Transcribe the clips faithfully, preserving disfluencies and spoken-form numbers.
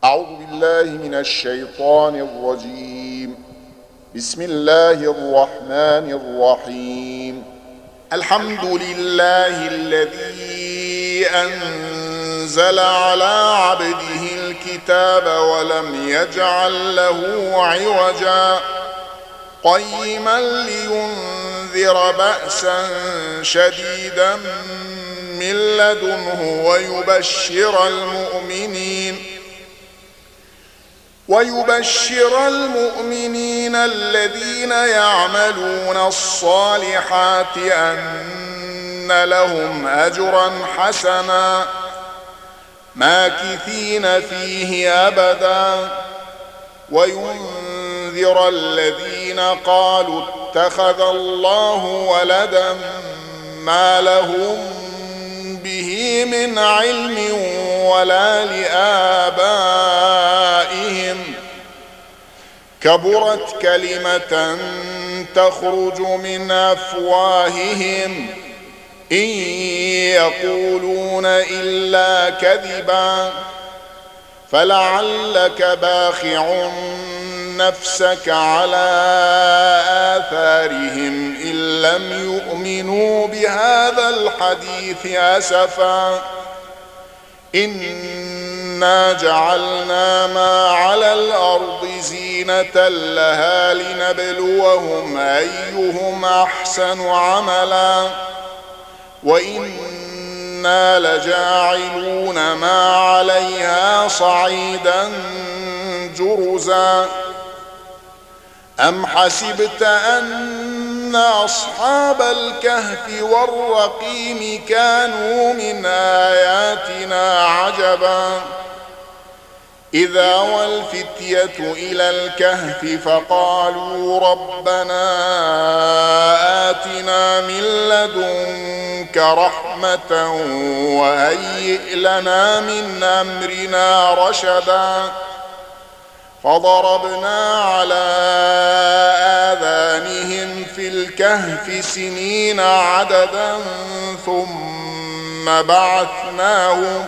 أعوذ بالله من الشيطان الرجيم. بسم الله الرحمن الرحيم. الحمد لله الذي أنزل على عبده الكتاب ولم يجعل له عوجا قيما لينذر بأسا شديدا من لدنه ويبشر المؤمنين ويبشر المؤمنين الذين يعملون الصالحات أن لهم أجرا حسنا ماكثين فيه أبدا وينذر الذين قالوا اتخذ الله ولدا ما لهم به من علم ولا لآبائهم كبرت كلمة تخرج من أفواههم إن يقولون إلا كذبا فلعلك باخع نفسك على آثارهم إن لم يؤمنوا بهذا الحديث أسفا إنا جعلنا ما على الأرض زينة لها لنبلوهم أيهم أحسن عملا وإنا لجاعلون ما عليها صعيدا جرزا أم حسبت أن أصحاب الكهف والرقيم كانوا من آياتنا عجبا إذا والفتية إلى الكهف فقالوا ربنا آتنا من لدنك رحمة وهيئ لنا من أمرنا رشدا فضربنا على آذانهم في الكهف سنين عددا ثم بعثناهم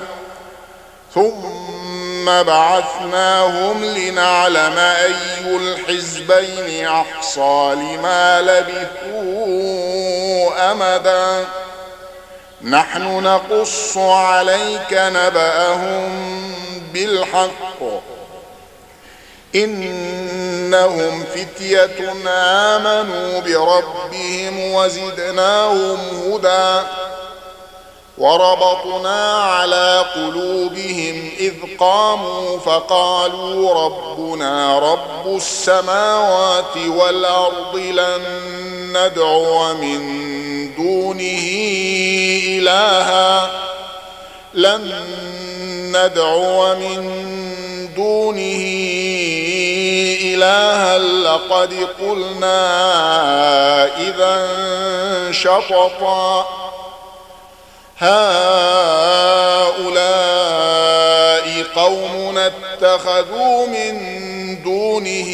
ثم بعثناهم لنعلم أي الحزبين أحصى لما لبثوا أمدا نحن نقص عليك نبأهم بالحق إنهم فتية آمنوا بربهم وزدناهم هدى وربطنا على قلوبهم إذ قاموا فقالوا ربنا رب السماوات والأرض لن ندعو من دونه إلها لن ندعو من دونه إلها لقد قلنا إذا شططا هؤلاء قومنا اتخذوا من دونه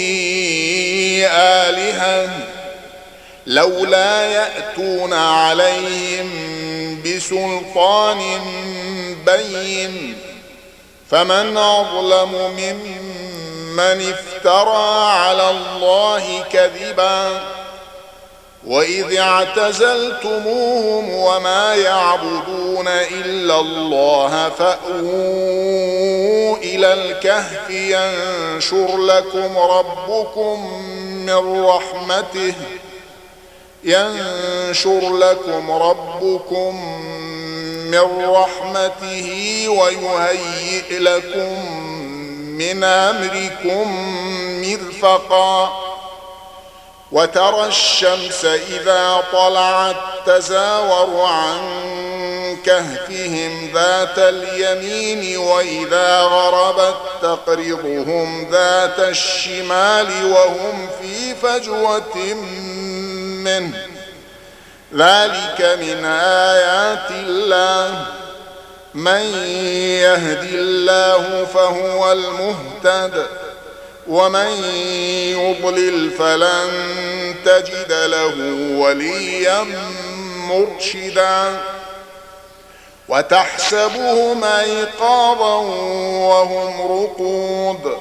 آلهة لولا يأتون عليهم بسلطان بين فمن أظلم ممن افترى على الله كذبا وإذ اعتزلتموهم وما يعبدون إلا الله فأووا إلى الكهف ينشر لكم ربكم من رحمته ينشر لكم ربكم من رحمته ويهيئ لكم من أمركم مرفقا وترى الشمس إذا طلعت تزاور عن كهفهم ذات اليمين وإذا غربت تقرضهم ذات الشمال وهم في فجوة منه ذلك من آيات الله من يهد الله فهو المهتد ومن يضلل فلن تجد له وليا مرشدا وتحسبهم أيقاظا وهم رقود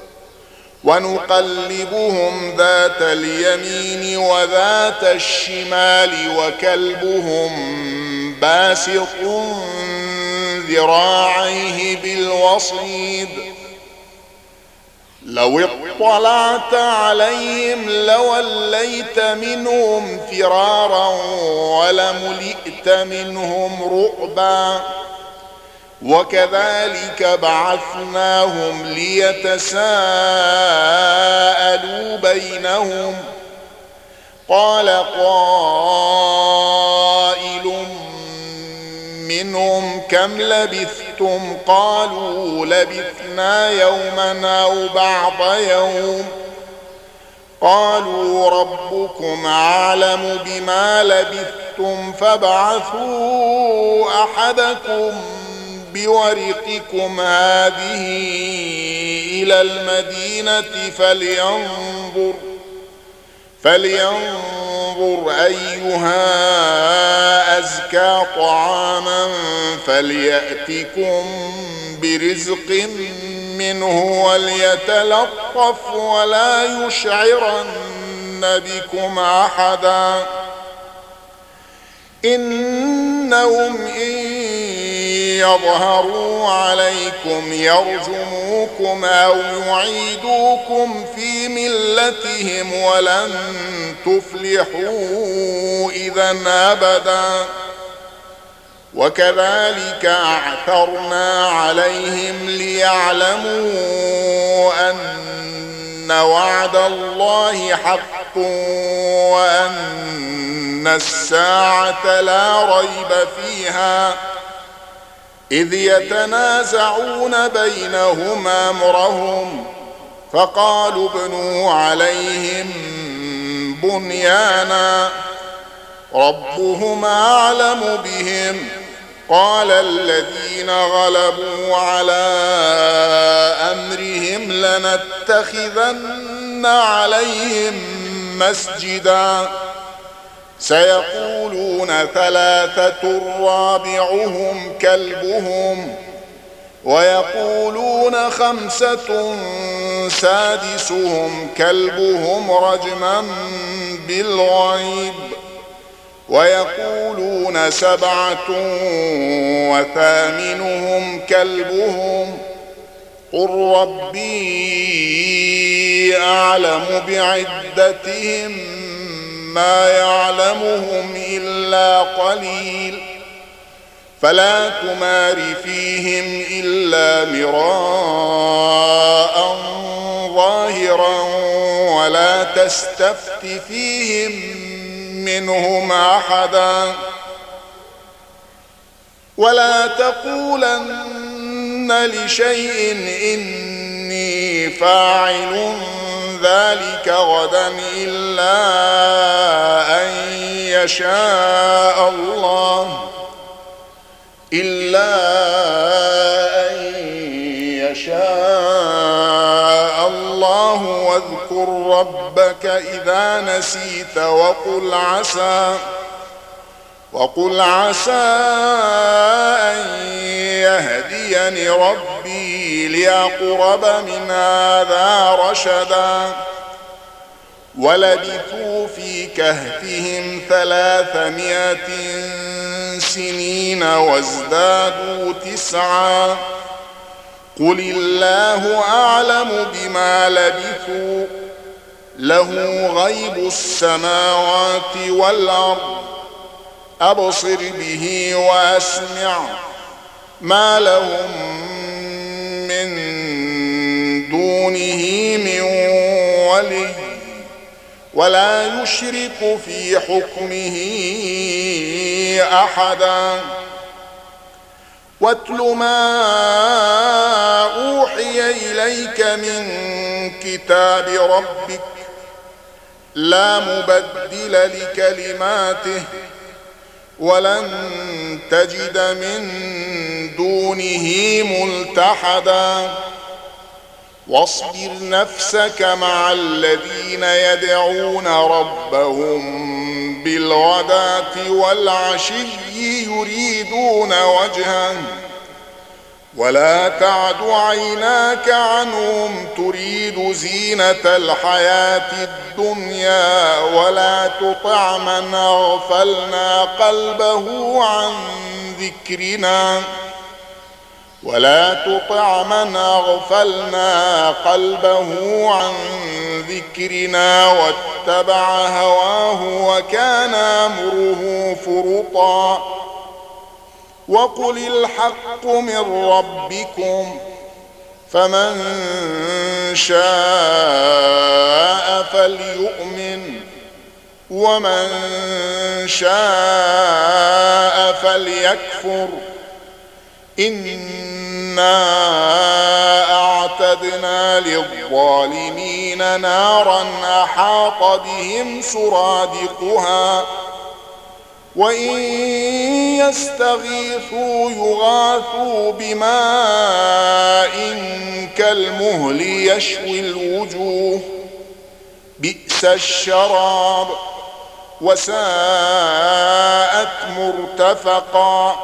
ونقلبهم ذات اليمين وذات الشمال وكلبهم باسط ذراعيه بالوصيد لو اطلعت عليهم لوليت منهم فرارا ولملئت منهم رعبا وكذلك بعثناهم ليتساءلوا بينهم قال قائل منهم كم لبثتم قالوا لبثنا يوما أو بعض يوم قالوا ربكم أعلم بما لبثتم فابعثوا أحدكم بورقكم هذه إلى المدينة فلينظر فلينظر أيها أزكى طعاما فليأتكم برزق منه وليتلطف ولا يشعرن بكم أحدا إنهم إن يظهروا عليكم يرجموكم أو يعيدوكم في ملتهم ولن تفلحوا إذا أبدا وكذلك أعثرنا عليهم ليعلموا أن وعد الله حق وأن الساعة لا ريب فيها إذ يتنازعون بينهم أمرهم فقالوا ابنوا عليهم بنيانا ربهم أعلم بهم قال الذين غلبوا على أمرهم لنتخذن عليهم مسجدا سيقولون ثلاثة رابعهم كلبهم ويقولون خمسة سادسهم كلبهم رجما بالغيب ويقولون سبعة وثامنهم كلبهم قل ربي أعلم بعدتهم ما يعلمهم إلا قليل فلا تمار فيهم إلا مراء ظاهرا ولا تستفت فيهم منهم أحدا ولا تقولن لشيء إني فاعل ذلك غدا إلا أن يشاء الله إلا أن يشاء الله واذكر ربك إذا نسيت وقل عسى وقل عسى أن يهديني ربي لأقرب من هذا رشدا ولبثوا في كهفهم ثلاثمائة سنين وازدادوا تسعا قل الله أعلم بما لبثوا له غيب السماوات والأرض أبصر به وأسمع ما لهم من دونه من ولي ولا يشرك في حكمه أحدا واتل ما أوحي إليك من كتاب ربك لا مبدل لكلماته ولن تجد من دونه ملتحدا واصبر نفسك مع الذين يدعون ربهم بالغداة والعشي يريدون وجهه ولا تعد عيناك عنهم تريد زينة الحياة الدنيا ولا تطع من أغفلنا قلبه عن ذكرنا ولا تطع من أغفلنا قلبه عن ذكرنا واتبع هواه وكان أمره فرطا وقل الحق من ربكم فمن شاء فليؤمن ومن شاء فليكفر إنا أعتدنا للظالمين نارا أحاط بهم سرادقها وإن يستغيثوا يغاثوا بماء كالمهل يشوي الوجوه بئس الشراب وساءت مرتفقا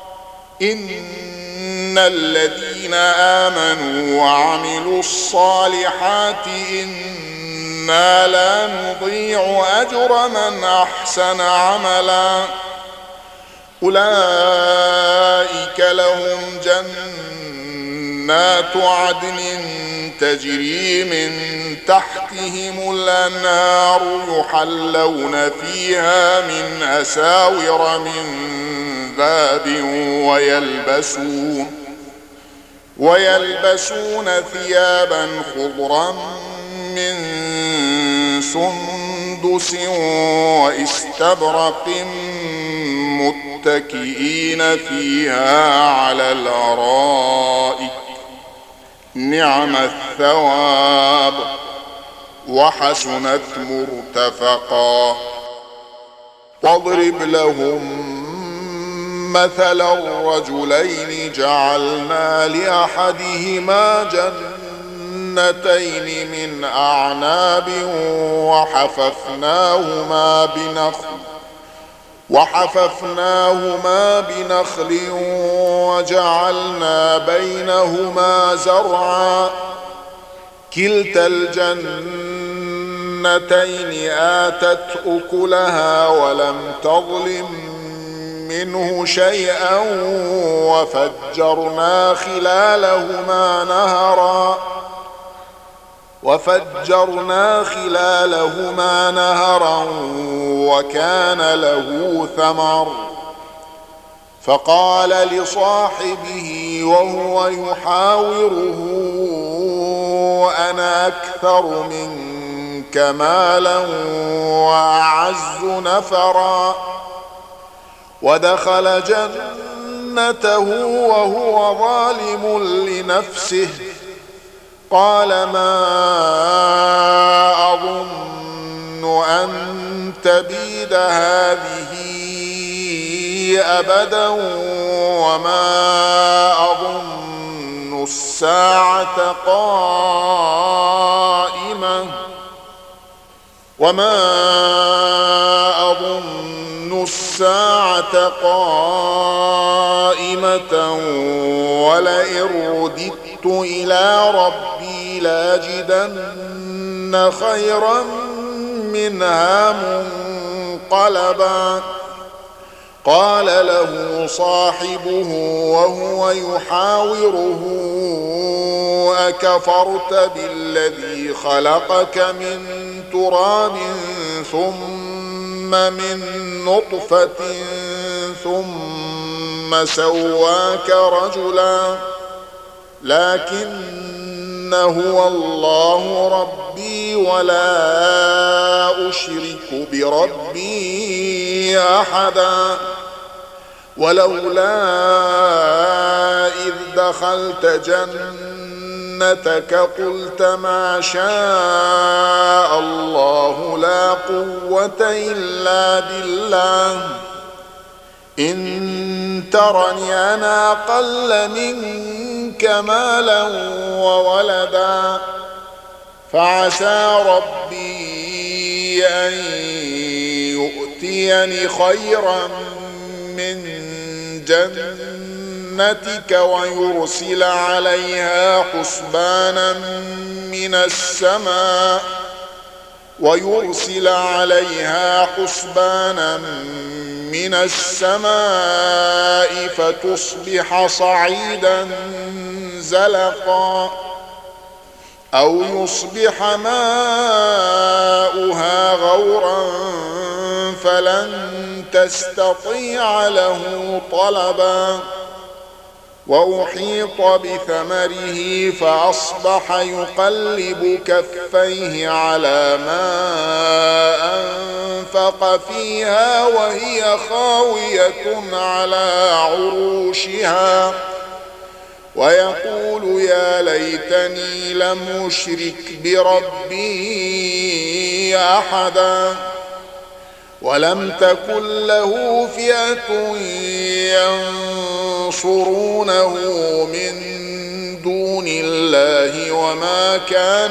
إن الذين آمنوا وعملوا الصالحات إنا لا نضيع أجر من أحسن عملا أولئك لهم جنات عدن تجري من تحتهم الأنهار يحلون فيها من أساور من ذهب ويلبسون ويلبسون ثيابا خضرا من سندس واستبرق متكئين فيها على الأرائك نعم الثواب وحسنت مرتفقا واضرب لهم مثل الرجلين جعلنا لأحدهما جنتين من أعناب وحففناهما بنخل وحففناهما بنخل وجعلنا بينهما زرعا كلتا الجنتين آتت أكلها ولم تظلم منه شيئا وفجرنا خلالهما نهرا وفجرنا خلالهما نهرا وكان له ثمر فقال لصاحبه وهو يحاوره أنا أكثر منك مالا وأعز نفرا ودخل جنته وهو ظالم لنفسه قال ما أظن أن تبيد هذه أبدا وما أظن الساعة قائمة وما أظن الساعة قائمة ولئن رددت إلى ربي لاجدن خيرا منها منقلبا قال له صاحبه وهو يحاوره أكفرت بالذي خلقك من تراب ثم من نطفة ثم سواك رجلا لكن هو الله ربي ولا أشرك بربي أحدا ولولا إذ دخلت جنتك قلت ما شاء الله لا قوة إلا بالله إن ترني أنا أقل منك منك مالا وولدا فعسى ربي أن يؤتيني خيرا من جنتك ويرسل عليها حسبانا من السماء ويرسل عليها حسبانا من السماء فتصبح صعيدا زلقا أو يصبح ماؤها غورا فلن تستطيع له طلبا وأحيط بثمره فأصبح يقلب كفيه على ما أنفق فيها وهي خاوية على عروشها ويقول يا ليتني لم أشرك بربي أحدا ولم تكن له فئة ينصرونه من دون الله وما كان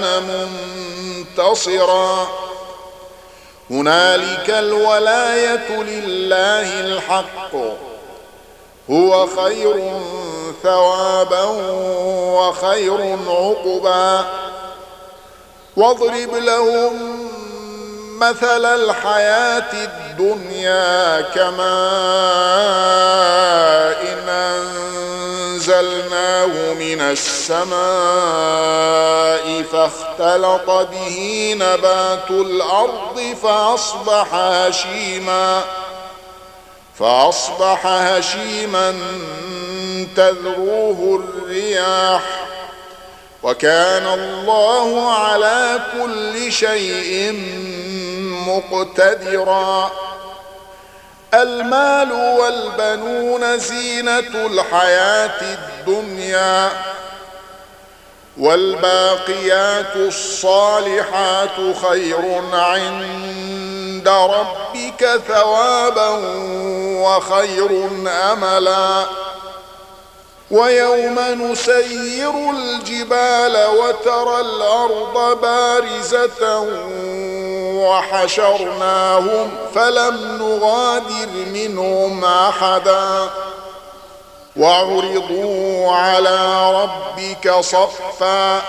منتصرا هنالك الولاية لله الحق هو خير ثوابا وخير عقبا واضرب لهم مثل الحياة الدنيا كماء إن أنزلناه من السماء فاختلط به نبات الأرض فأصبح هشيما فأصبح هشيما تذروه الرياح وكان الله على كل شيء مقتدرا المال والبنون زينة الحياة الدنيا والباقيات الصالحات خير عند ربك ثوابا وخير أملا ويوم نسير الجبال وترى الأرض بارزة وحشرناهم فلم نغادر منهم أحدا وعرضوا على ربك صفا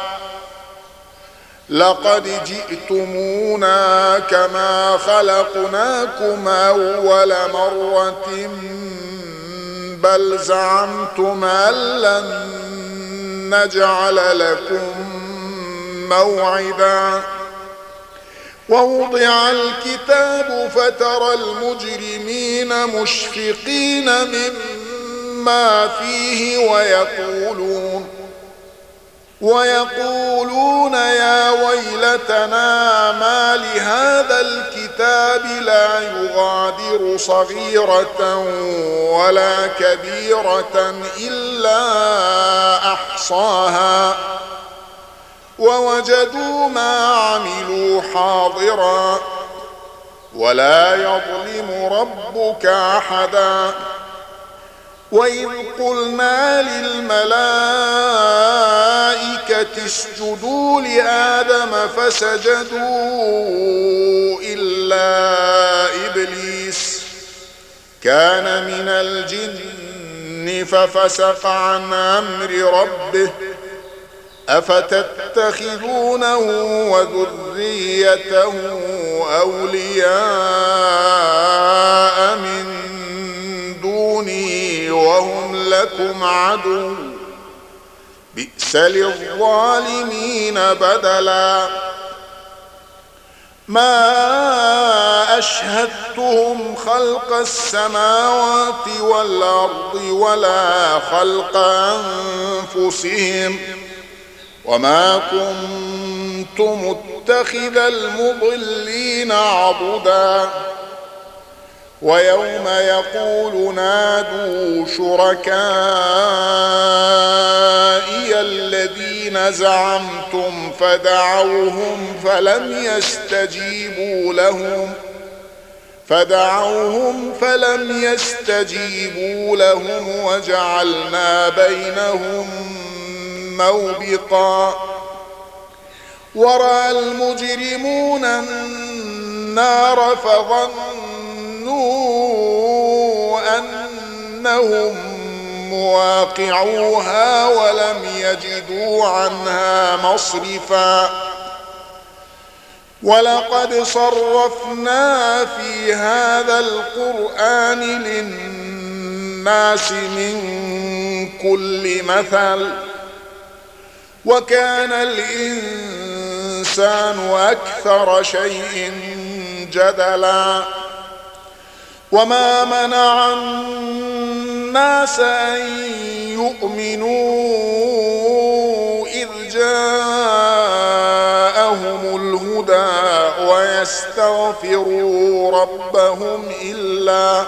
لقد جئتمونا كما خلقناكم أول مرة بل زعمتم أن لن نجعل لكم موعدا ووضع الكتاب فترى المجرمين مشفقين مما فيه ويقولون ويقولون يا ويلتنا ما لهذا الكتاب لا يغادر صغيرة ولا كبيرة إلا أحصاها ووجدوا ما عملوا حاضرا ولا يظلم ربك أحدا وإذ قلنا للملائكة اسجدوا لآدم فسجدوا إلا إبليس كان من الجن ففسق عن أمر ربه أفتتخذونه وذريته أولياء من دوني وهم لكم عدو بئس للظالمين بدلا ما أشهدتهم خلق السماوات والأرض ولا خلق أنفسهم وما كنت متخذ المضلين عضدا ويوم يقول نادوا شركائي الذين زعمتم فدعوهم فلم يستجيبوا لهم فدعوهم فلم يستجيبوا لهم وجعلنا بينهم موبقا ورأى المجرمون النار فظنوا أنهم مواقعوها ولم يجدوا عنها مصرفا ولقد صرفنا في هذا القرآن للناس من كل مثل وكان الإنسان أكثر شيء جدلا وما منع الناس أن يؤمنوا إذ جاءهم الهدى ويستغفروا ربهم إلا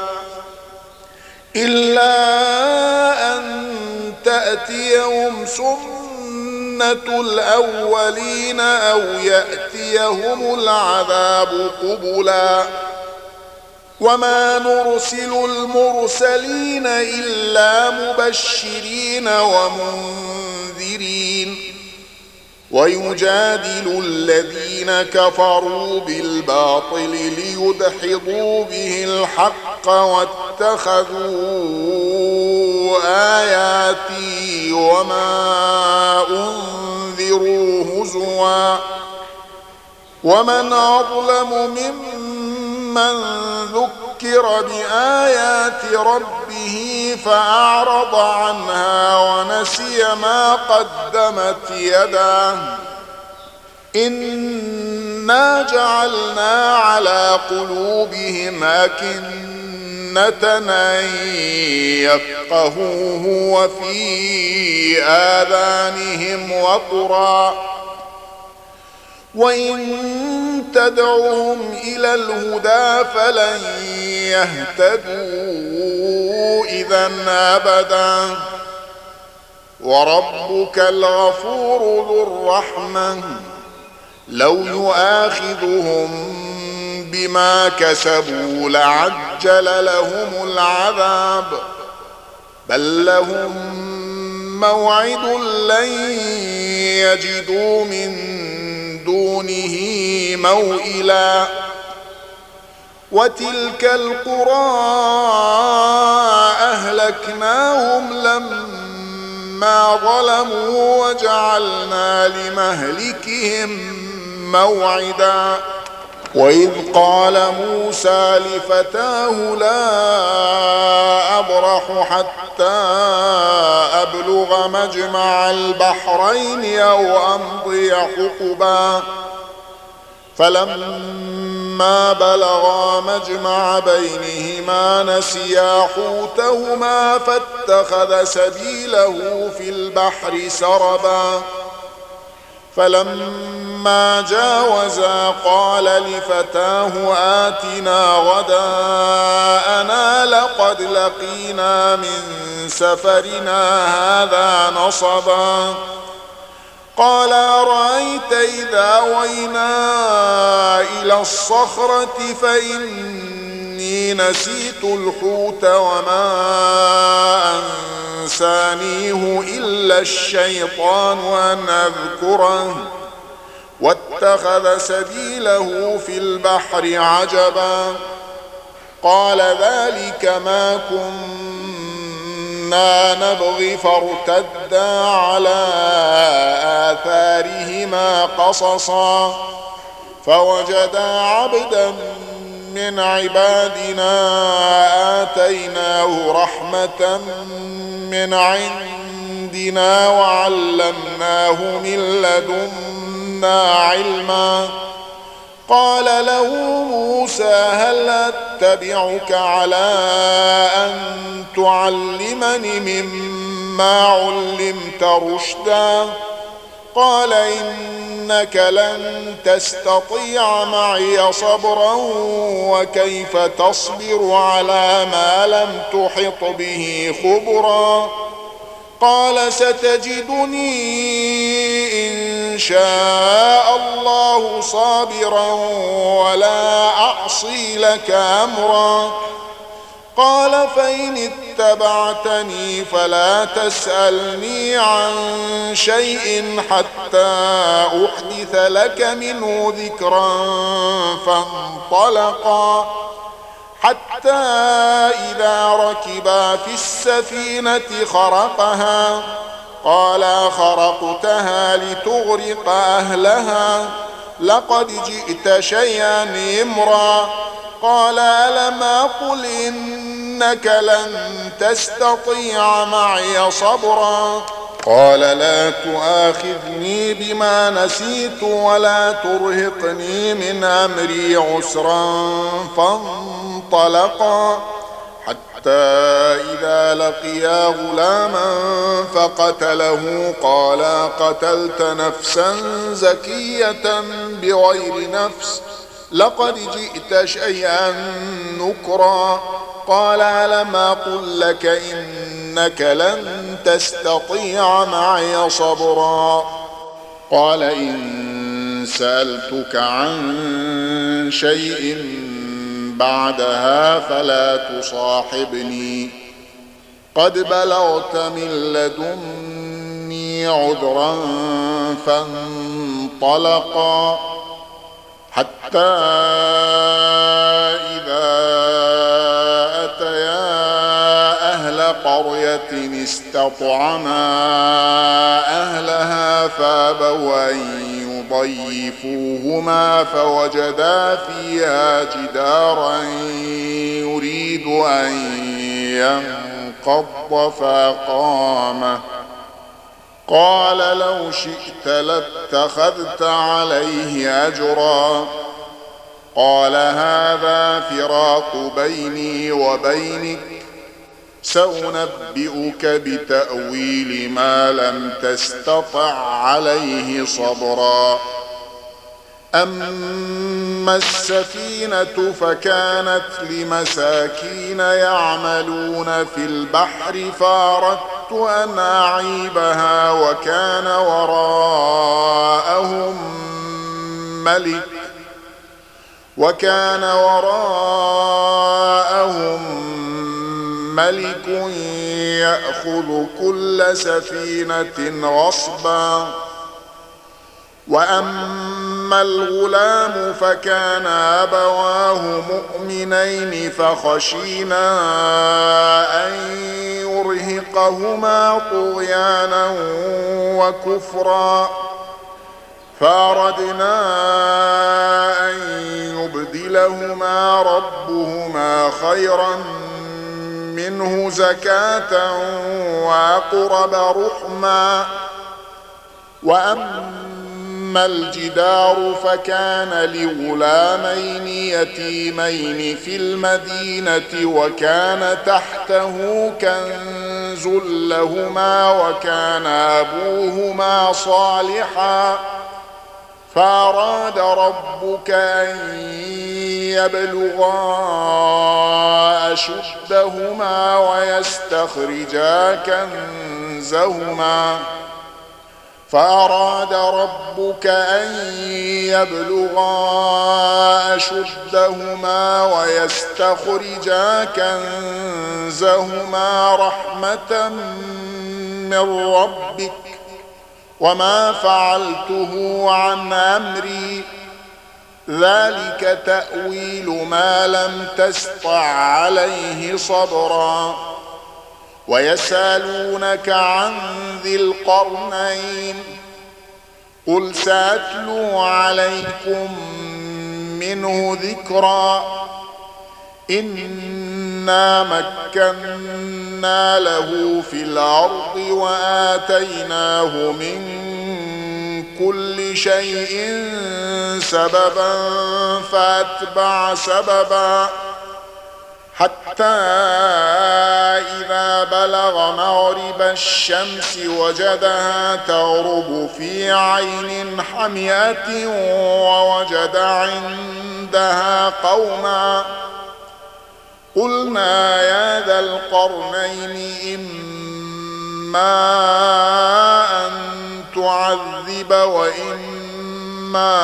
إلا أن تأتيهم سنة الأولين أو يأتيهم العذاب قبلا وما نرسل المرسلين إلا مبشرين ومنذرين ويجادل الذين كفروا بالباطل ليدحضوا به الحق واتخذوا آياتي وما أنذروا هزوا ومن أظلم ممن ذكر بآيات ربه فأعرض عنها ونسي ما قدمت يداه إنا جعلنا على قلوبهم أكنة أن يفقهوه وفي آذانهم وقرا وإن تدعوهم إلى الهدى فلن يهتدوا إذا أبدا وربك الغفور ذو الرحمة لو يؤاخذهم بما كسبوا لعجل لهم العذاب بل لهم موعد لن يجدوا من دونه موئلا وتلك القرى أهلكناهم لما ظلموا وجعلنا لمهلكهم موعدا وإذ قال موسى لفتاه لا أبرح حتى أبلغ مجمع البحرين أو أمضي حقبا فلما بلغا مجمع بينهما نسيا حوتهما فاتخذ سبيله في البحر سربا فلما جاوزا قال لفتاه آتنا غداءنا لقد لقينا من سفرنا هذا نصبا قال أرأيت إذا وينا إلى الصخرة فإني نسيت الحوت وما أنسانيه إلا الشيطان أن أذكره واتخذ سبيله في البحر عجبا قال ذلك ما كنا نبغي فارتدا على آثارهما قصصا فوجدا عبدا من عبادنا آتيناه رحمة من عندنا وعلمناه من لدنا علما قال له موسى هل أتبعك على أن تعلمني مما علمت رشدا قال إنك لن تستطيع معي صبرا وكيف تصبر على ما لم تحط به خبرا قال ستجدني إن شاء الله صابرا ولا أعصي لك أمرا قال فإن اتبعتني فلا تسألني عن شيء حتى أحدث لك منه ذكرا. فانطلقا حتى إذا ركبا في السفينة خرقها قال خرقتها لتغرق أهلها لقد جئت شيئا إمرا. قال ألم أقل إنك لن تستطيع معي صبرا. قال لا تؤاخذني بما نسيت ولا ترهقني من أمري عسرا. فانطلقا حتى إذا لقيا غلاما فقتله قال قتلت نفسا زكية بغير نفس لقد جئت شيئا نكرا. قال ألم أقل لك إنك لن تستطيع معي صبرا. قال إن سألتك عن شيء بعدها فلا تصاحبني قد بلغت من لدني عذرا. فانطلقا حتى إذا أتيا أهل قرية استطعما أهلها فأبوا أن يضيفوهما فوجدا فيها جدارا يريد أن ينقض فأقامه. قال لو شئت لاتخذت عليه أجرا. قال هذا فراق بيني وبينك سأنبئك بتأويل ما لم تستطع عليه صبرا. أما السفينة فكانت لمساكين يعملون في البحر فأردت أن أعيبها وكان وراءهم ملك وكان وراءهم ملك يأخذ كل سفينة غصبا. وأما الغلام فكان أبواه مؤمنين فخشينا أن يرهقهما طغيانا وكفرا فأردنا أن يبدلهما ربهما خيرا منه زكاة وأقرب رحما. وأما الجدار فكان لغلامين يتيمين في المدينة وكان تحته كنز لهما وكان أبوهما صالحا فأراد ربك أن يبلغا أشدهما ويستخرجا كنزهما فأراد ربك أن يبلغا أشدهما ويستخرجا كنزهما رحمة من ربك وما فعلته عن أمري ذلك تأويل ما لم تسطع عليه صبرا. ويسألونك عن ذي القرنين قل سأتلو عليكم منه ذكرا. إنا مكنا له في الأرض وآتيناه من كل شيء سببا فأتبع سببا حتى إذا بلغ مغرب الشمس وجدها تغرب في عين حمئة ووجد عندها قوما قلنا يا ذا القرنين إما أن تعذب وإما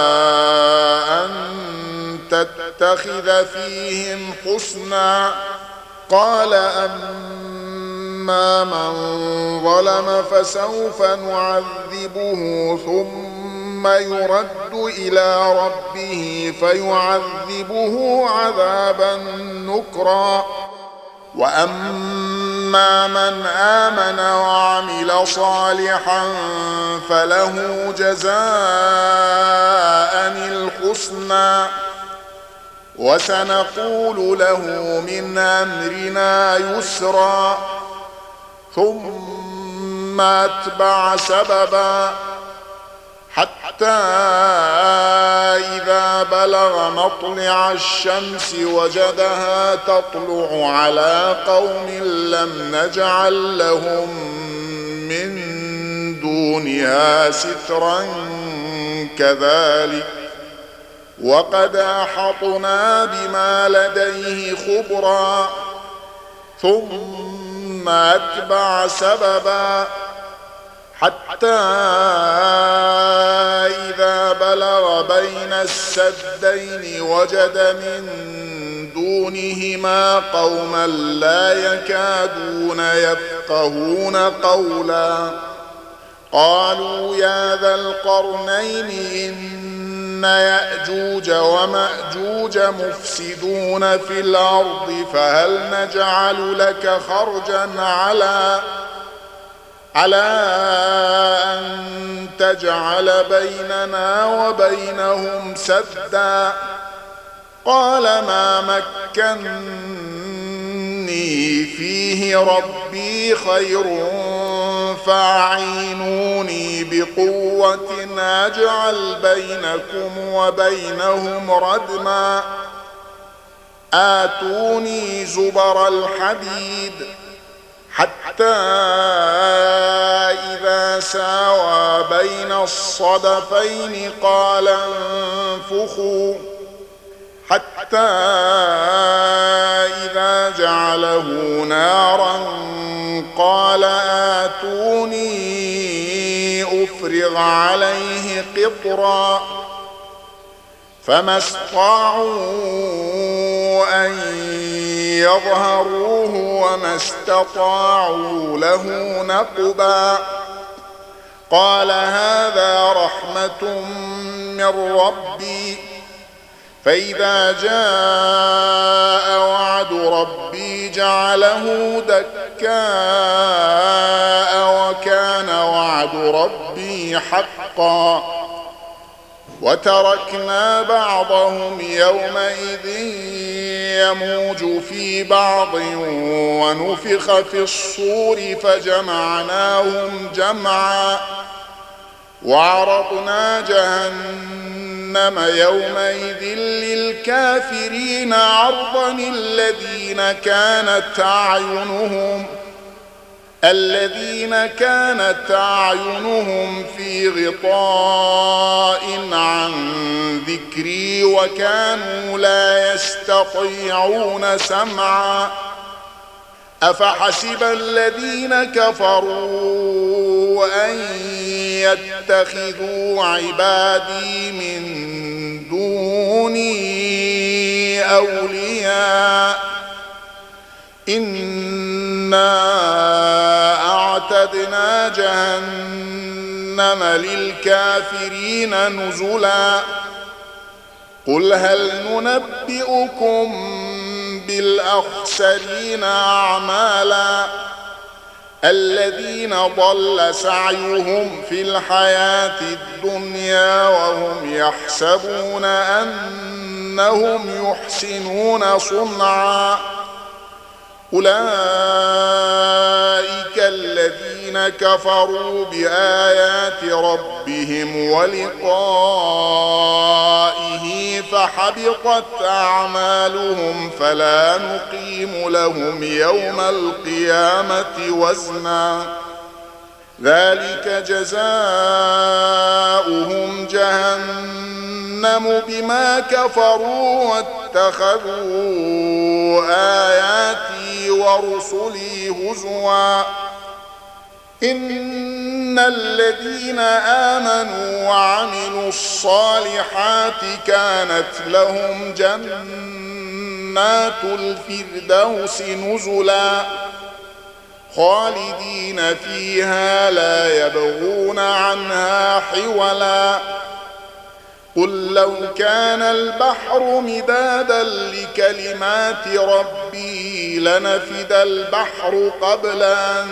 أن تتخذ فيهم حسنا قال أما من ظلم فسوف نعذبه ثم يرد إلى ربه فيعذبه عذابا نكرا وأما من آمن وعمل صالحا فله جزاء الحسنى وسنقول له من أمرنا يسرا ثم أتبع سببا حتى إذا بلغ مطلع الشمس وجدها تطلع على قوم لم نجعل لهم من دونها سترا كذلك وقد أحطنا بما لديه خبرا ثم أتبع سببا حتى إذا بلغ بين السدين وجد من دونهما قوما لا يكادون يفقهون قولا قالوا يا ذا القرنين إن يأجوج ومأجوج مفسدون في الأرض فهل نجعل لك خرجا على على أن تجعل بيننا وبينهم سدا قال ما مكني فيه ربي خير فاعينوني بقوة أجعل بينكم وبينهم ردما آتوني زبر الحديد حتى إذا ساوى بين الصدفين قال انفخوا حتى إذا جعله نارا قال آتوني أفرغ عليه قطرا فما استطاعوا أن يظهروه وما استطاعوا له نقبا قال هذا رحمة من ربي فإذا جاء وعد ربي جعله دكاء وكان وعد ربي حقا وتركنا بعضهم يومئذ يموج في بعض ونفخ في الصور فجمعناهم جمعا وعرضنا جهنم يومئذ للكافرين عرضا الذين كانت أعينهم الذين كانت أعينهم في غطاء عن ذكري وكانوا لا يستطيعون سمعا أفحسب الذين كفروا أن يتخذوا عبادي من دوني أولياء إنا أعتدنا جهنم للكافرين نزلا قل هل ننبئكم بالأخسرين أعمالا الذين ضل سعيهم في الحياة الدنيا وهم يحسبون أنهم يحسنون صنعا أولئك الذين كفروا بآيات ربهم ولقائه فحبطت أعمالهم فلا نقيم لهم يوم القيامة وزنا ذلك جزاؤهم جهنم بما كفروا واتخذوا آياتي ورسلي هزوا إن الذين آمنوا وعملوا الصالحات كانت لهم جنات جنات الفردوس نزلا خالدين فيها لا يبغون عنها حولا قل لو كان البحر مدادا لكلمات ربي لنفد البحر قبل أن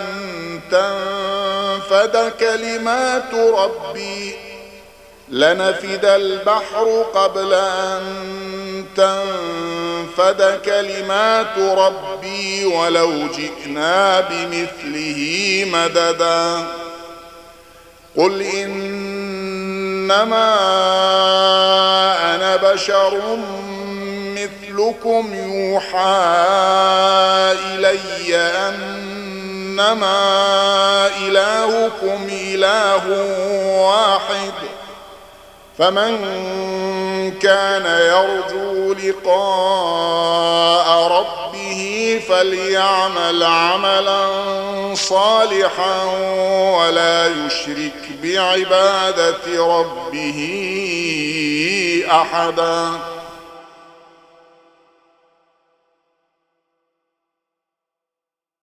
تنفد كلمات ربي لنفد البحر قبل أن تنفد كلمات ربي ولو جئنا بمثله مددا قل إنما أنا بشر مثلكم يوحى إلي أنما إلهكم إله واحد فمن كان يرجو لقاء ربه فليعمل عملا صالحا ولا يشرك بعبادة ربه أحدا.